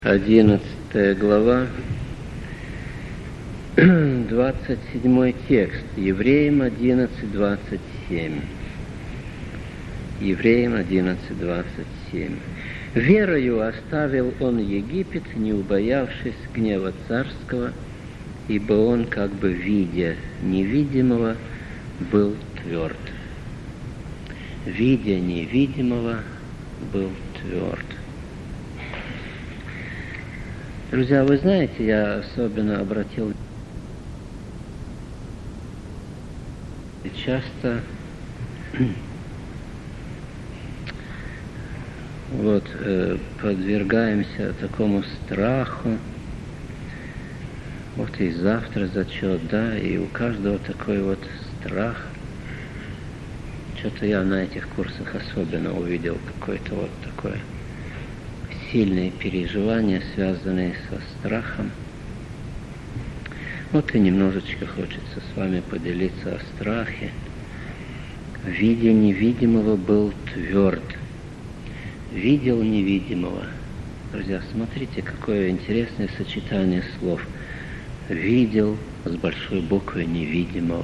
11 глава, 27 текст, Евреям 11:27. Евреям 11:27. «Верою оставил он Египет, не убоявшись гнева царского, ибо он, как бы видя невидимого, был тверд». Видя невидимого, был тверд. Друзья, вы знаете, я особенно обратил часто подвергаемся такому страху. Вот и завтра зачет, да, и у каждого такой вот страх. Что-то я на этих курсах особенно увидел какое-то вот такое сильные переживания, связанные со страхом. Вот и немножечко хочется с вами поделиться о страхе. Видя невидимого, был тверд. Видел невидимого. Друзья, смотрите, какое интересное сочетание слов. Видел с большой буквы невидимого.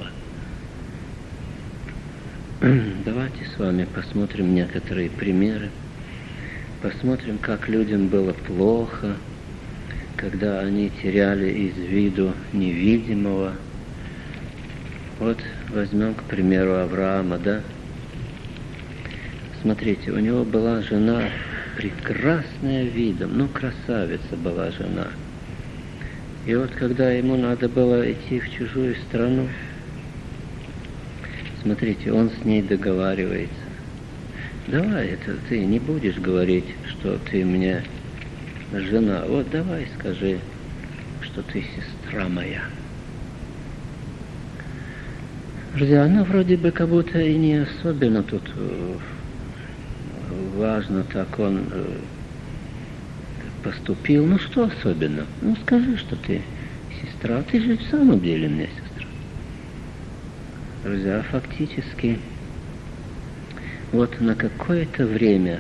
Давайте с вами посмотрим некоторые примеры. Посмотрим, как людям было плохо, когда они теряли из виду невидимого. Вот возьмем, к примеру, Авраама, да? Смотрите, у него была жена прекрасная видом, красавица была жена. И вот когда ему надо было идти в чужую страну, смотрите, он с ней договаривается. Давай, это ты не будешь говорить, что ты мне жена. Вот давай скажи, что ты сестра моя. Друзья, она вроде бы как будто и не особенно тут важно, так он поступил. Что особенно? Скажи, что ты сестра. Ты же в самом деле мне сестра. Друзья, фактически вот на какое-то время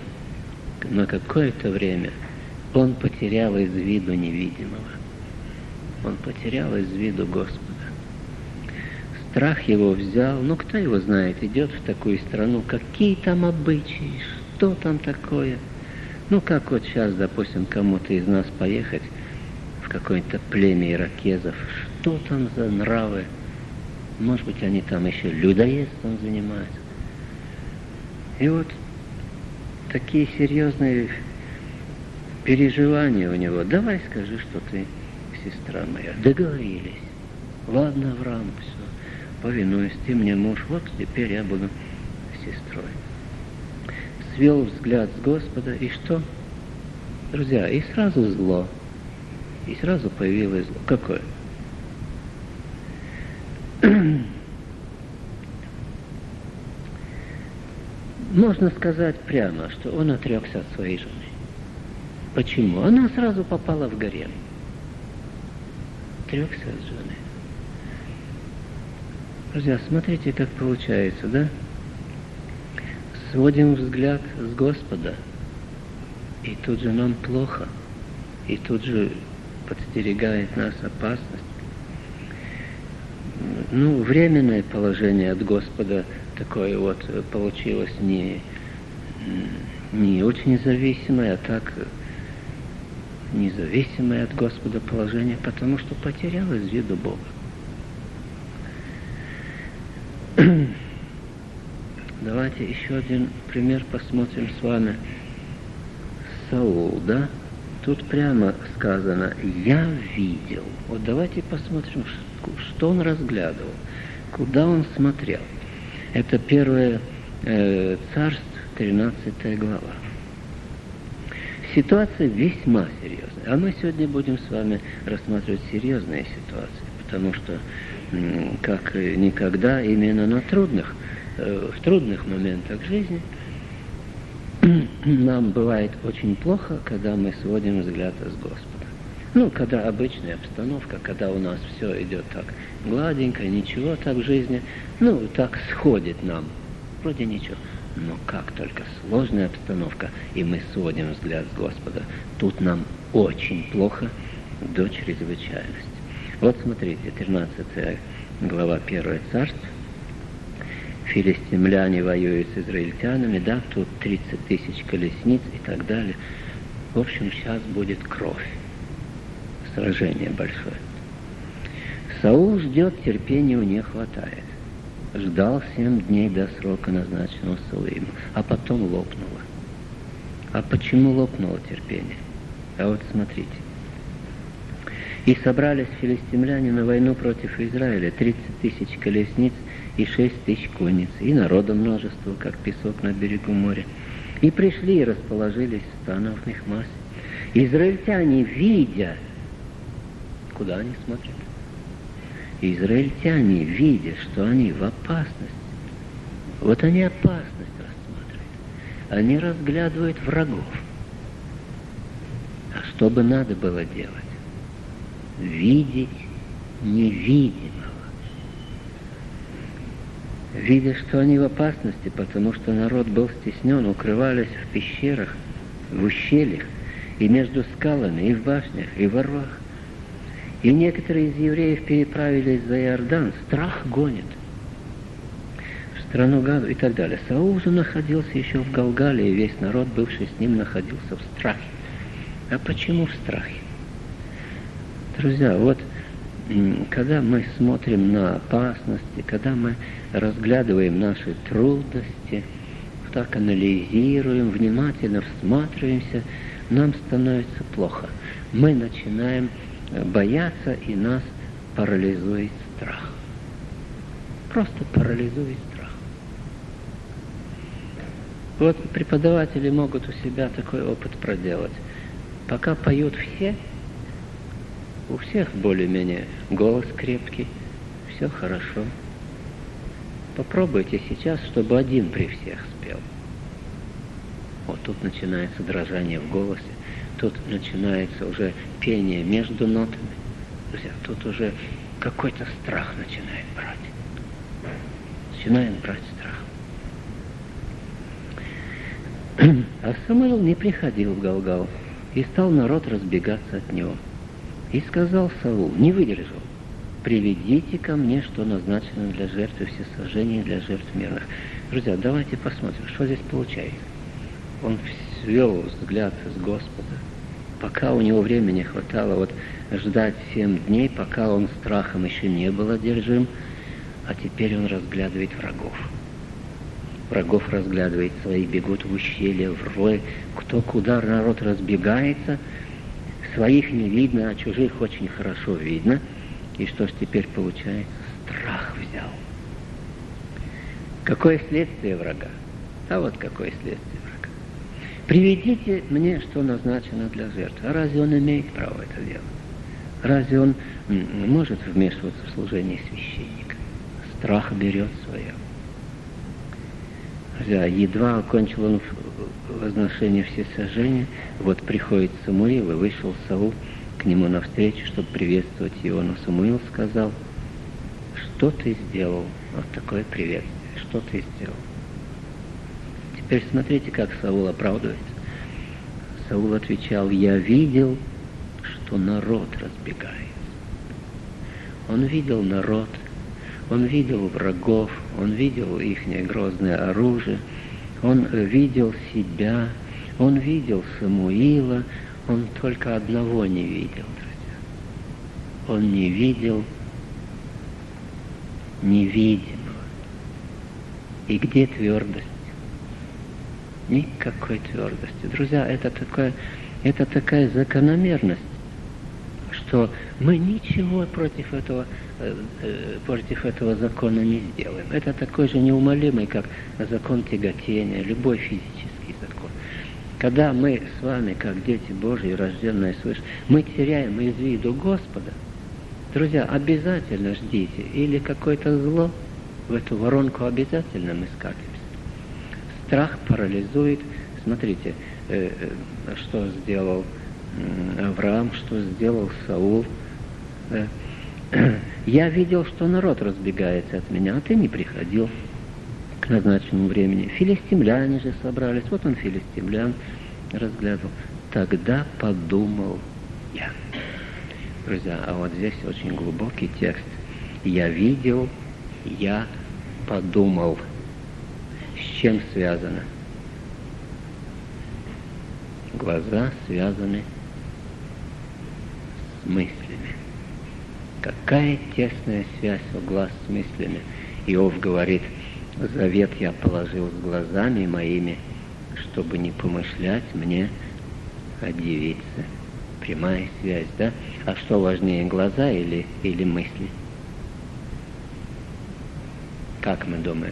он потерял из виду невидимого. Он потерял из виду Господа. Страх его взял, кто его знает, идет в такую страну, какие там обычаи, что там такое. Как вот сейчас, допустим, кому-то из нас поехать в какое-то племя иракезов, что там за нравы? Может быть, они там еще людоедством занимаются. И вот такие серьезные переживания у него. Давай скажи, что ты сестра моя. Договорились. Ладно, Авраам, все, повинуюсь, ты мне муж, вот теперь я буду сестрой. Свел взгляд с Господа, и что? Друзья, и сразу зло. И сразу появилось зло. Какое? Можно сказать прямо, что он отрекся от своей жены. Почему? Она сразу попала в гарем. Отрекся от жены. Друзья, смотрите, как получается, да? Сводим взгляд с Господа, и тут же нам плохо, и тут же подстерегает нас опасность. Временное положение от Господа такое вот получилось не очень зависимое, а так независимое от Господа положение, потому что потерял из виду Бога. Давайте еще один пример посмотрим с вами. Саул, да? Тут прямо сказано «я видел». Вот давайте посмотрим, что он разглядывал, куда он смотрел. Это 1 Царств, 13 глава. Ситуация весьма серьезная. А мы сегодня будем с вами рассматривать серьезные ситуации, потому что, как никогда, именно в трудных моментах жизни нам бывает очень плохо, когда мы сводим взгляд с Господа. Когда обычная обстановка, когда у нас все идет так гладенько, ничего так в жизни, так сходит нам, вроде ничего. Но как только сложная обстановка, и мы сводим взгляд с Господа, тут нам очень плохо до чрезвычайности. Вот смотрите, 13 глава 1 Царств. Филистимляне воюют с израильтянами, да, тут 30 тысяч колесниц и так далее. В общем, сейчас будет кровь. Сражение большое. Саул ждет, терпения не хватает. Ждал 7 дней до срока, назначенного Саулом, а потом лопнуло. А почему лопнуло терпение? А вот смотрите. И собрались филистимляне на войну против Израиля, 30 тысяч колесниц и 6 тысяч конниц, и народа множество, как песок на берегу моря. И пришли и расположились в станах их массе. Израильтяне, видя, куда они смотрят? Израильтяне, видя, что они в опасности, вот они опасность рассматривают, они разглядывают врагов. А что бы надо было делать? Видеть невидимого. Видя, что они в опасности, потому что народ был стеснен, укрывались в пещерах, в ущельях, и между скалами, и в башнях, и во рвах. И некоторые из евреев переправились за Иордан, страх гонит в страну Гаду и так далее. Саул же находился еще в Галгале, и весь народ, бывший с ним, находился в страхе. А почему в страхе? Друзья, вот когда мы смотрим на опасности, когда мы разглядываем наши трудности, так анализируем, внимательно всматриваемся, нам становится плохо. Мы начинаем бояться, и нас парализует страх. Просто парализует страх. Вот преподаватели могут у себя такой опыт проделать. Пока поют все, у всех более-менее голос крепкий, все хорошо. Попробуйте сейчас, чтобы один при всех спел. Вот тут начинается дрожание в голосе, тут начинается уже пение между нотами. Друзья, тут уже какой-то страх начинает брать. Начинает брать страх. А Самуил не приходил в Галгал, и стал народ разбегаться от него. И сказал Саул, не выдержал: приведите ко мне, что назначено для жертвы всесожжения, для жертв мирных. Друзья, давайте посмотрим, что здесь получается. Он свел взгляд с Господа, пока у него времени хватало вот ждать 7 дней, пока он страхом еще не был одержим, а теперь он разглядывает врагов. Врагов разглядывает свои, бегут в ущелье, в рой, кто куда, народ разбегается, своих не видно, а чужих очень хорошо видно. И что ж теперь получается? Страх взял. Какое следствие врага? А вот какое следствие врага. Приведите мне, что назначено для жертвы. А разве он имеет право это делать? Разве он может вмешиваться в служение священника? Страх берет свое. Едва окончил он возношение всесожжения, вот приходит Самуил, и вышел Саул к нему навстречу, чтобы приветствовать его. Но Самуил сказал: что ты сделал? Вот такое приветствие. Что ты сделал? Теперь смотрите, как Саул оправдывается. Саул отвечал: я видел, что народ разбегается. Он видел народ, он видел врагов, он видел их грозное оружие, он видел себя, он видел Самуила, он только одного не видел, друзья. Он не видел невидимого. И где твердость? Никакой твердости. Друзья, это такая закономерность, что мы ничего против этого закона не сделаем. Это такой же неумолимый, как закон тяготения, любой физический закон. Когда мы с вами, как дети Божьи, рожденные свыше, мы теряем из виду Господа, друзья, обязательно ждите, или какое-то зло, в эту воронку обязательно мы скатимся. Страх парализует. Смотрите, что сделал Авраам, что сделал Саул. Я видел, что народ разбегается от меня, а ты не приходил к к назначенному времени. Филистимляне же собрались. Вот он филистимлян разглядывал. Тогда подумал я. Друзья, а вот здесь очень глубокий текст. Я видел, я подумал. С чем связано? Глаза связаны с мыслями. Какая тесная связь у глаз с мыслями. Иов говорит, завет я положил с глазами моими, чтобы не помышлять мне о девице. Прямая связь, да? А что важнее, глаза или мысли? Как мы думаем?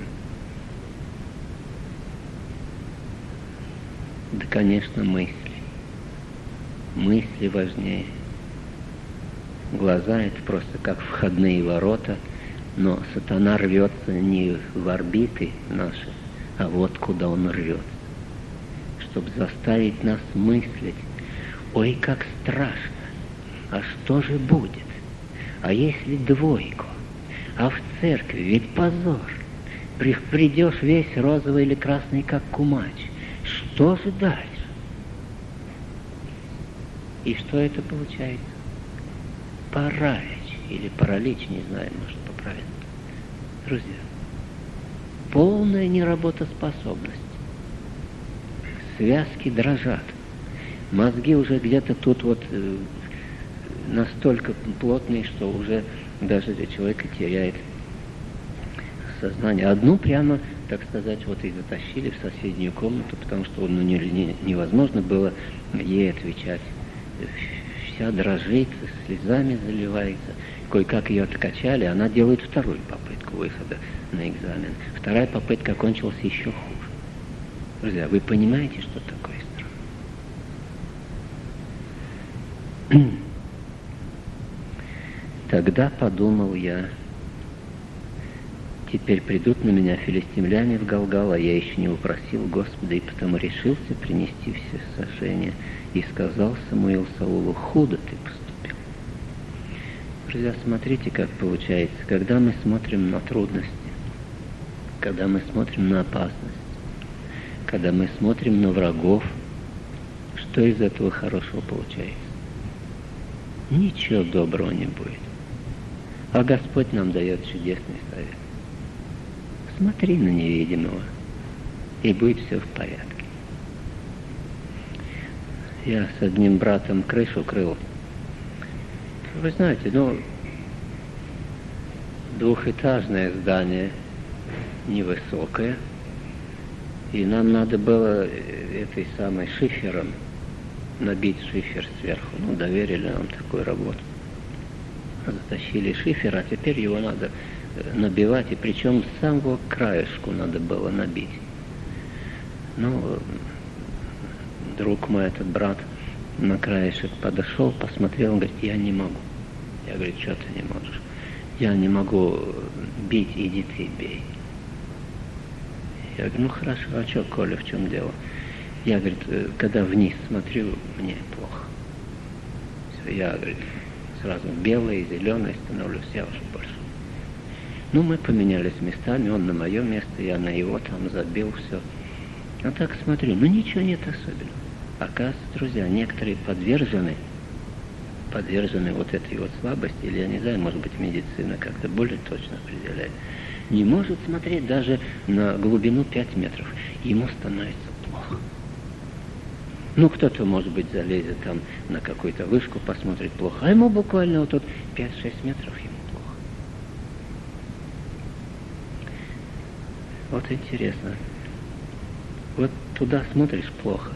Да, конечно, мысли. Мысли важнее. Глаза — это просто как входные ворота, но сатана рвется не в орбиты наши, а вот куда он рвется, чтобы заставить нас мыслить. Ой, как страшно! А что же будет? А если двойку? А в церкви ведь позор! Придешь весь розовый или красный, как кумач. Что же дальше? И что это получается? Паралич или паралич, не знаю, может, поправить. Друзья, полная неработоспособность. Связки дрожат. Мозги уже где-то тут вот настолько плотные, что уже даже для человека теряет сознание. Одну прямо, так сказать, вот и затащили в соседнюю комнату, потому что невозможно было ей отвечать. Вся дрожит, слезами заливается. Кое-как ее откачали, она делает вторую попытку выхода на экзамен. Вторая попытка кончилась еще хуже. Друзья, вы понимаете, что такое страх? Тогда подумал я, теперь придут на меня филистимляне в Галгал, а я еще не упросил Господа, и потому решился принести все сожжения. И сказал Самуил Саулу, худо ты поступил. Друзья, смотрите, как получается, когда мы смотрим на трудности, когда мы смотрим на опасность, когда мы смотрим на врагов, что из этого хорошего получается? Ничего доброго не будет. А Господь нам дает чудесный совет. Смотри на невидимого, и будет все в порядке. Я с одним братом крышу крыл. Вы знаете, двухэтажное здание, невысокое, и нам надо было этой самой шифером набить шифер сверху. Доверили нам такую работу. Затащили шифер, а теперь его надо набивать, и причем с самого краешку надо было набить. Друг мой, этот брат, на краешек подошел, посмотрел, он говорит, я не могу. Я говорю, что ты не можешь? Я не могу бить, иди ты бей. Я говорю, хорошо, а что, Коля, в чем дело? Я, говорит, когда вниз смотрю, мне плохо. Все, я, говорит, сразу белый, зеленый становлюсь, я уже больше. Мы поменялись местами, он на мое место, я на его, там забил все. А так смотрю, ничего нет особенного. Оказывается, друзья, некоторые подвержены вот этой вот слабости, или, я не знаю, может быть, медицина как-то более точно определяет, не может смотреть даже на глубину 5 метров. Ему становится плохо. Кто-то, может быть, залезет там на какую-то вышку, посмотрит плохо, а ему буквально вот тут 5-6 метров ему плохо. Вот интересно. Вот туда смотришь плохо.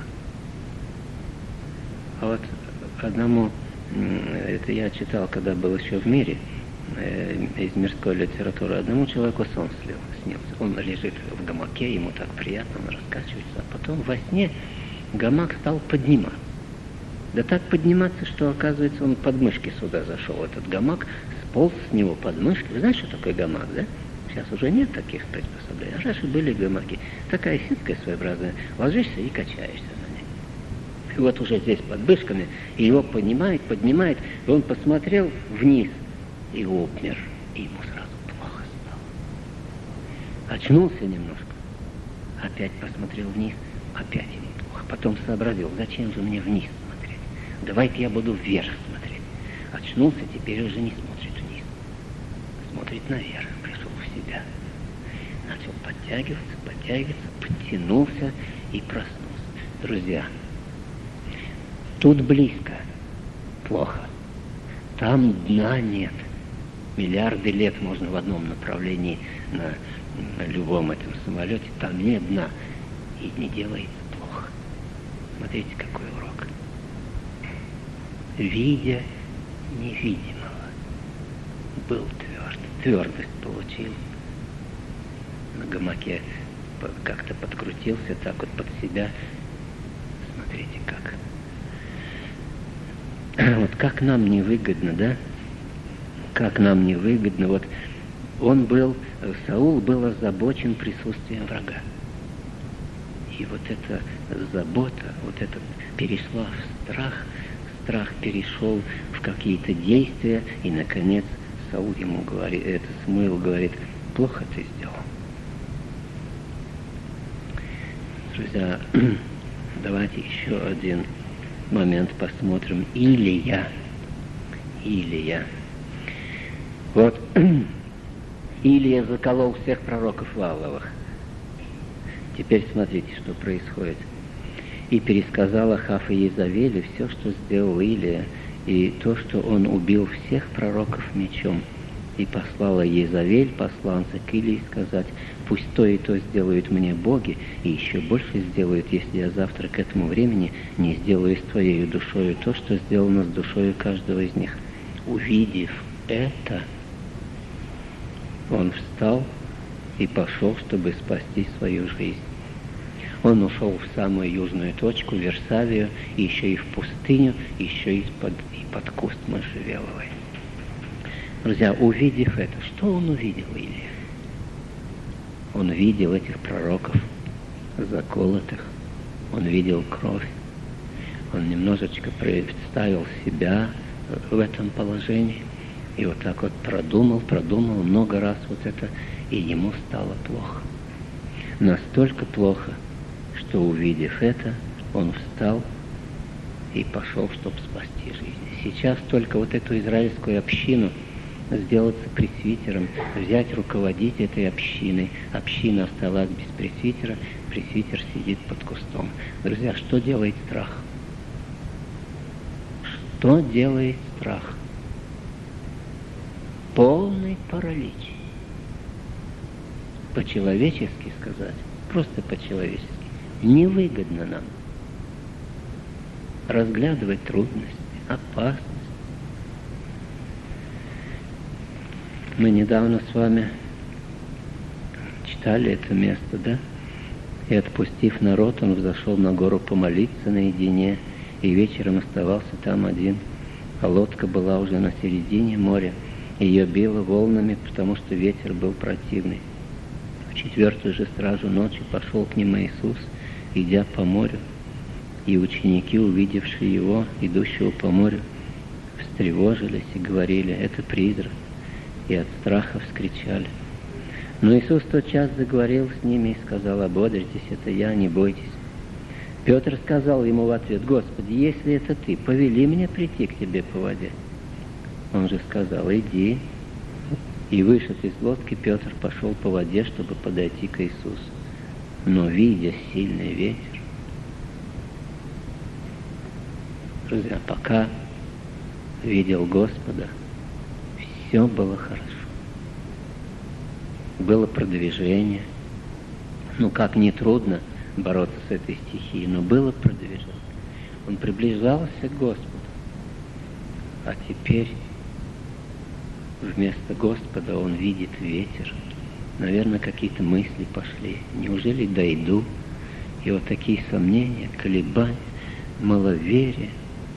А вот одному, это я читал, когда был еще в мире, из мирской литературы, одному человеку сон снился. Он лежит в гамаке, ему так приятно, он раскачивается, а потом во сне гамак стал подниматься. Да так подниматься, что, оказывается, он под мышки сюда зашел. Этот гамак сполз с него под мышки. Вы знаете, что такое гамак, да? Сейчас уже нет таких приспособлений. А раньше были гамаки. Такая сетка своеобразная. Ложишься и качаешься на ней. И вот уже здесь под мышками, и его поднимает, и он посмотрел вниз и обмер. И ему сразу плохо стало. Очнулся немножко. Опять посмотрел вниз, опять ему плохо. Потом сообразил, зачем же мне вниз смотреть? Давай-ка я буду вверх смотреть. Очнулся, теперь уже не смотрит вниз. Смотрит наверх, пришел в себя. Начал подтягиваться, подтянулся и проснулся. Друзья, тут близко, плохо. Там дна нет. Миллиарды лет можно в одном направлении на любом этом самолете, там нет дна. И не делается плохо. Смотрите, какой урок. Видя невидимого, был тверд. Твердость получил. На гамаке как-то подкрутился так вот под себя. Смотрите, как. Вот как нам невыгодно, да? Как нам невыгодно. Вот Саул был озабочен присутствием врага. И вот эта забота, вот это перешла в страх, страх перешел в какие-то действия, и, наконец, Саул ему говорит, Самуил говорит, плохо ты сделал. Друзья, давайте еще один момент посмотрим. Илия. Вот Илия заколол всех пророков Вааловых. Теперь смотрите, что происходит. И пересказал Ахав и Иезавелю все, что сделал Илия, и то, что он убил всех пророков мечом. И послала Иезавель посланца к Илии сказать, пусть то и то сделают мне боги, и еще больше сделают, если я завтра к этому времени не сделаю с твоей душою то, что сделано с душою каждого из них. Увидев это, он встал и пошел, чтобы спасти свою жизнь. Он ушел в самую южную точку, в Версавию, и еще и в пустыню, еще и под куст можжевеловой. Друзья, увидев это, что он увидел, Илия? Он видел этих пророков заколотых, он видел кровь, он немножечко представил себя в этом положении, и вот так вот продумал много раз вот это, и ему стало плохо. Настолько плохо, что, увидев это, он встал и пошел, чтобы спасти жизнь. Сейчас только вот эту израильскую общину сделаться пресвитером, взять, руководить этой общиной. Община осталась без пресвитера, пресвитер сидит под кустом. Друзья, что делает страх? Что делает страх? Полный паралич. По-человечески сказать, просто по-человечески, невыгодно нам разглядывать трудности, опасности. Мы недавно с вами читали это место, да? И, отпустив народ, он взошел на гору помолиться наедине, и вечером оставался там один. А лодка была уже на середине моря, ее било волнами, потому что ветер был противный. В 4-ю же стражу ночи пошел к ним Иисус, идя по морю, и ученики, увидевшие его, идущего по морю, встревожились и говорили: «Это призрак», и от страха вскричали. Но Иисус тотчас заговорил с ними и сказал: «Ободритесь, это я, не бойтесь». Петр сказал ему в ответ: «Господи, если это ты, повели мне прийти к тебе по воде». Он же сказал: «Иди». И, вышед из лодки, Петр пошел по воде, чтобы подойти к Иисусу. Но, видя сильный ветер, друзья, пока видел Господа, все было хорошо. Было продвижение. Как не трудно бороться с этой стихией, но было продвижение. Он приближался к Господу. А теперь вместо Господа он видит ветер. Наверное, какие-то мысли пошли. Неужели дойду? И вот такие сомнения, колебания, маловерие.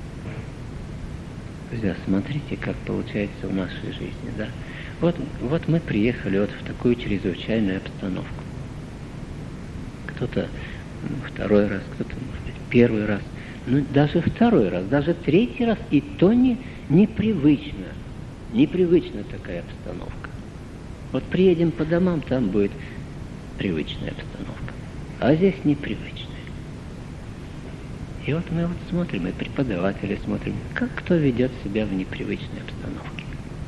Друзья, смотрите, как получается в нашей жизни, да? Вот мы приехали вот в такую чрезвычайную обстановку. Кто-то второй раз, кто-то, может быть, первый раз. Даже второй раз, даже третий раз, и то непривычно. Непривычная такая обстановка. Вот приедем по домам, там будет привычная обстановка. а здесь непривычное. И вот мы вот смотрим, и преподаватели смотрим, как кто ведет себя в непривычной обстановке.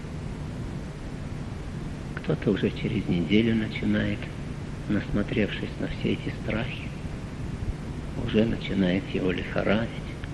Кто-то уже через неделю начинает, насмотревшись на все эти страхи, уже начинает его лихорадить.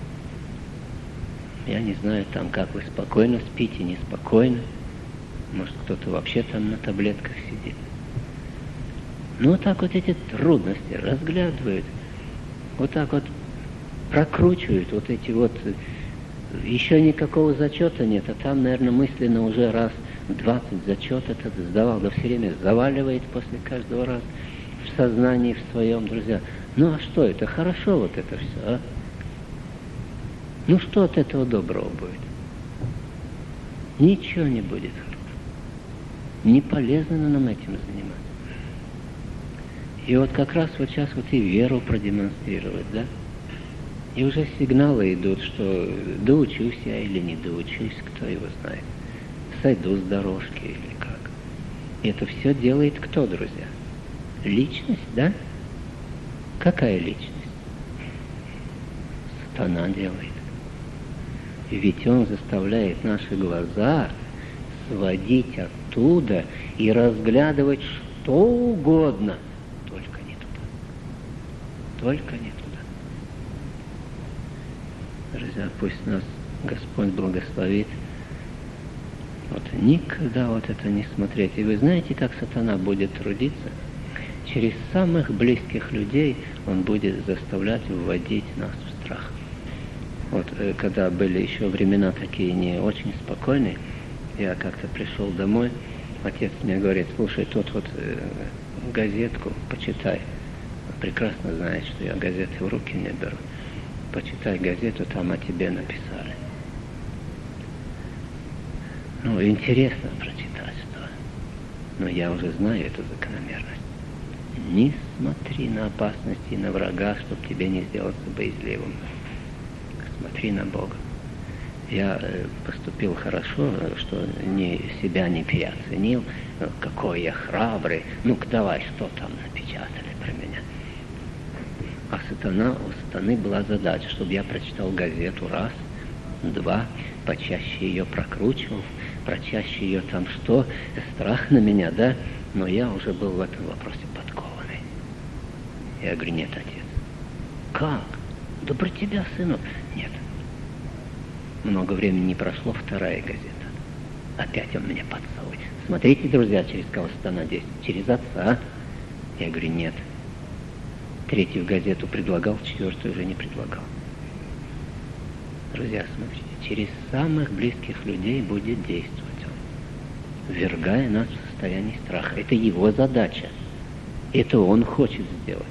Я не знаю, там, как вы спокойно спите, неспокойно. Может, кто-то вообще там на таблетках сидит. Ну, вот так вот эти трудности разглядывают, вот так вот прокручивают, вот эти вот... Еще никакого зачета нет, а там, наверное, мысленно уже раз 20 зачет этот сдавал, да все время заваливает после каждого раза в сознании в своем, друзья. Ну, а что это? Хорошо вот это все, а? Ну, что от этого доброго будет? Ничего не будет хорошего. Не полезно нам этим заниматься. И вот как раз вот сейчас вот и веру продемонстрировать, да? И уже сигналы идут, что доучусь я или не доучусь, кто его знает. Сойду с дорожки или как. И это все делает кто, друзья? Личность, да? Какая личность? Сатана делает. И ведь он заставляет наши глаза сводить оттуда и разглядывать что угодно, только не туда. Только не туда. Друзья, пусть нас Господь благословит. Вот никогда вот это не смотреть. И вы знаете, как сатана будет трудиться? Через самых близких людей он будет заставлять вводить нас в страх. Вот когда были еще времена такие не очень спокойные, я как-то пришел домой, отец мне говорит: слушай, тут вот газетку почитай. Он прекрасно знает, что я газеты в руки не беру. Почитай газету, там о тебе написали. Ну, интересно прочитать, что. Но я уже знаю эту закономерность. Не смотри на опасности и на врага, чтобы тебе не сделаться боязливым. Смотри на Бога. Я поступил хорошо, что себя не переоценил. Какой я храбрый. Ну-ка давай, что там напечатали про меня. А у сатаны была задача, чтобы я прочитал газету раз, два, почаще ее прокручивал, прочаще ее там что, страх на меня, да? Но я уже был в этом вопросе подкованный. Я говорю: нет, отец. Как? Да про тебя, сынок. Нет. Много времени не прошло, вторая газета. Опять он меня подсовывает. Смотрите, друзья, через кого сатана действует. Через отца. Я говорю: нет. Третью газету предлагал, четвертую уже не предлагал. Друзья, смотрите, через самых близких людей будет действовать он, ввергая нас в состояние страха. Это его задача. Это он хочет сделать.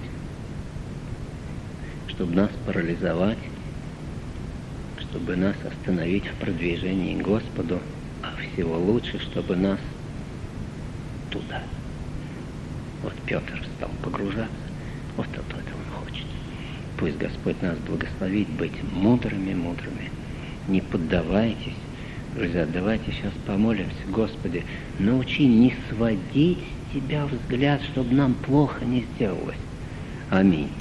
Чтобы нас парализовать, чтобы нас остановить в продвижении к Господу, а всего лучше, чтобы нас туда. Вот Петр стал погружаться. Вот это он хочет. Пусть Господь нас благословит быть мудрыми. Не поддавайтесь. Друзья, давайте сейчас помолимся. Господи, научи не сводить с Тебя взгляд, чтобы нам плохо не сделалось. Аминь.